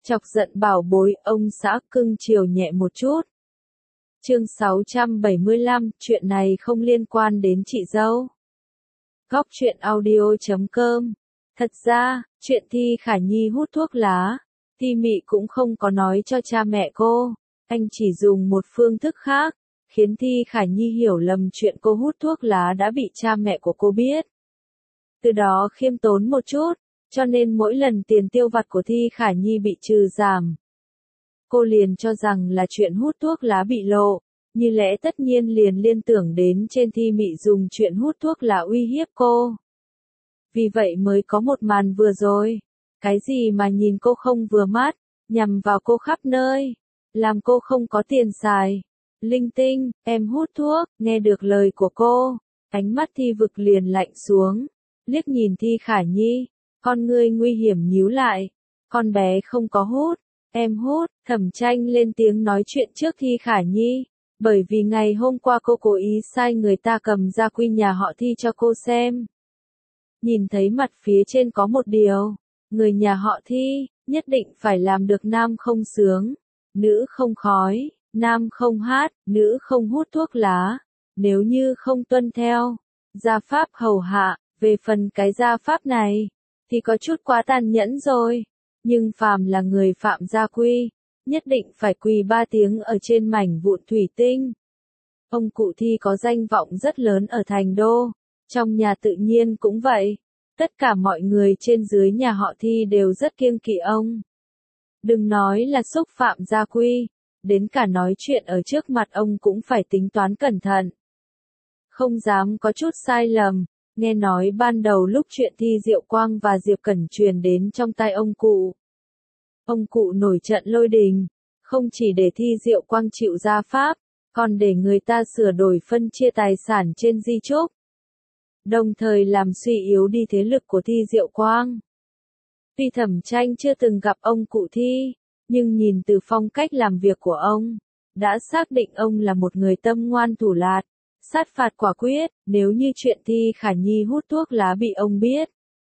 Chọc giận bảo bối, ông xã cưng chiều nhẹ một chút. Chương 675, chuyện này không liên quan đến chị dâu. Góc truyện audio.com. Thật ra, chuyện Thi Khả Nhi hút thuốc lá, Thi Mị cũng không có nói cho cha mẹ cô. Anh chỉ dùng một phương thức khác, khiến Thi Khả Nhi hiểu lầm chuyện cô hút thuốc lá đã bị cha mẹ của cô biết. Từ đó khiêm tốn một chút, cho nên mỗi lần tiền tiêu vặt của Thi Khả Nhi bị trừ giảm, cô liền cho rằng là chuyện hút thuốc lá bị lộ, như lẽ tất nhiên liền liên tưởng đến trên Thi Mị dùng chuyện hút thuốc lá uy hiếp cô. Vì vậy mới có một màn vừa rồi, cái gì mà nhìn cô không vừa mắt, nhằm vào cô khắp nơi, làm cô không có tiền xài. Linh tinh, em hút thuốc, nghe được lời của cô, ánh mắt Thi Vực liền lạnh xuống, liếc nhìn Thi Khả Nhi, con ngươi nguy hiểm nhíu lại, con bé không có hút, em hút. Thẩm Tranh lên tiếng nói chuyện trước Thi Khả Nhi, bởi vì ngày hôm qua cô cố ý sai người ta cầm gia quy nhà họ Thi cho cô xem. Nhìn thấy mặt phía trên có một điều, người nhà họ Thi, nhất định phải làm được nam không sướng, nữ không khói, nam không hát, nữ không hút thuốc lá, nếu như không tuân theo gia pháp hầu hạ, về phần cái gia pháp này, thì có chút quá tàn nhẫn rồi, nhưng phàm là người phạm gia quy, nhất định phải quỳ 3 tiếng ở trên mảnh vụn thủy tinh. Ông cụ Thi có danh vọng rất lớn ở thành đô, trong nhà tự nhiên cũng vậy, tất cả mọi người trên dưới nhà họ Thi đều rất kiêng kỵ ông. Đừng nói là xúc phạm gia quy, đến cả nói chuyện ở trước mặt ông cũng phải tính toán cẩn thận. Không dám có chút sai lầm, nghe nói ban đầu lúc chuyện Thi Diệu Quang và Diệp Cẩn truyền đến trong tay ông cụ. Ông cụ nổi trận lôi đình, không chỉ để Thi Diệu Quang chịu gia pháp, còn để người ta sửa đổi phân chia tài sản trên di chúc, đồng thời làm suy yếu đi thế lực của Thi Diệu Quang. Tuy Thẩm Tranh chưa từng gặp ông cụ Thi, nhưng nhìn từ phong cách làm việc của ông, đã xác định ông là một người tâm ngoan thủ lạt, sát phạt quả quyết. Nếu như chuyện Thi Khả Nhi hút thuốc lá bị ông biết,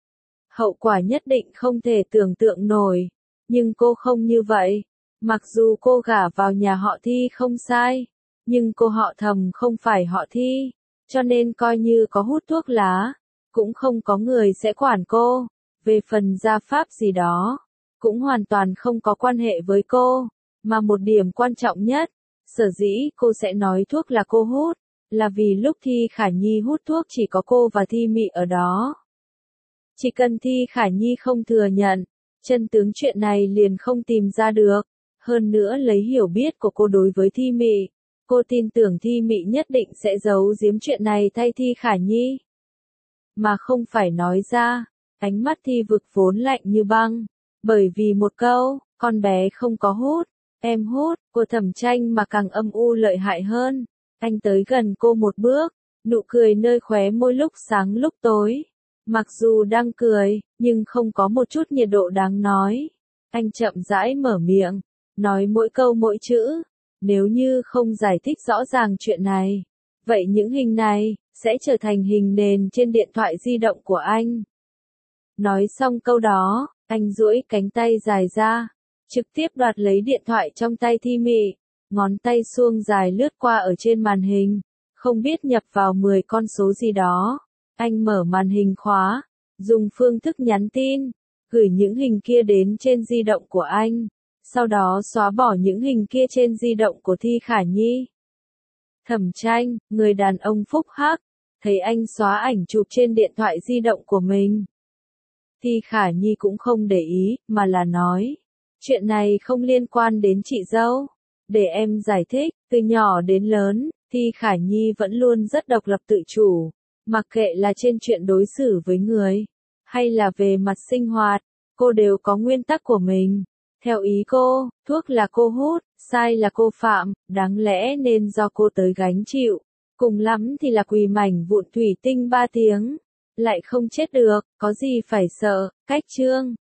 hậu quả nhất định không thể tưởng tượng nổi. Nhưng cô không như vậy, mặc dù cô gả vào nhà họ Thi không sai, nhưng cô họ Thẩm không phải họ Thi, cho nên coi như có hút thuốc lá, cũng không có người sẽ quản cô. Về phần gia pháp gì đó, cũng hoàn toàn không có quan hệ với cô, mà một điểm quan trọng nhất, sở dĩ cô sẽ nói thuốc là cô hút, là vì lúc Thi Khả Nhi hút thuốc chỉ có cô và Thi Mị ở đó. Chỉ cần Thi Khả Nhi không thừa nhận, chân tướng chuyện này liền không tìm ra được. Hơn nữa lấy hiểu biết của cô đối với Thi Mị, cô tin tưởng Thi Mị nhất định sẽ giấu giếm chuyện này thay Thi Khả Nhi, mà không phải nói ra. Ánh mắt Thi Vực vốn lạnh như băng, bởi vì một câu, con bé không có hút, em hút, của Thẩm Tranh mà càng âm u lợi hại hơn. Anh tới gần cô một bước, nụ cười nơi khóe môi lúc sáng lúc tối. Mặc dù đang cười, nhưng không có một chút nhiệt độ đáng nói. Anh chậm rãi mở miệng, nói mỗi câu mỗi chữ. Nếu như không giải thích rõ ràng chuyện này, vậy những hình này sẽ trở thành hình nền trên điện thoại di động của anh. Nói xong câu đó, anh duỗi cánh tay dài ra, trực tiếp đoạt lấy điện thoại trong tay Thi Mị, ngón tay suông dài lướt qua ở trên màn hình, không biết nhập vào 10 con số gì đó. Anh mở màn hình khóa, dùng phương thức nhắn tin, gửi những hình kia đến trên di động của anh, sau đó xóa bỏ những hình kia trên di động của Thi Khả Nhi. Thẩm Tranh, người đàn ông phúc hắc, thấy anh xóa ảnh chụp trên điện thoại di động của mình. Thi Khả Nhi cũng không để ý, mà là nói, chuyện này không liên quan đến chị dâu. Để em giải thích, từ nhỏ đến lớn, Thi Khả Nhi vẫn luôn rất độc lập tự chủ, mặc kệ là trên chuyện đối xử với người, hay là về mặt sinh hoạt, cô đều có nguyên tắc của mình. Theo ý cô, thuốc là cô hút, sai là cô phạm, đáng lẽ nên do cô tới gánh chịu, cùng lắm thì là quỳ mảnh vụn thủy tinh 3 tiếng, lại không chết được, có gì phải sợ. Cách chương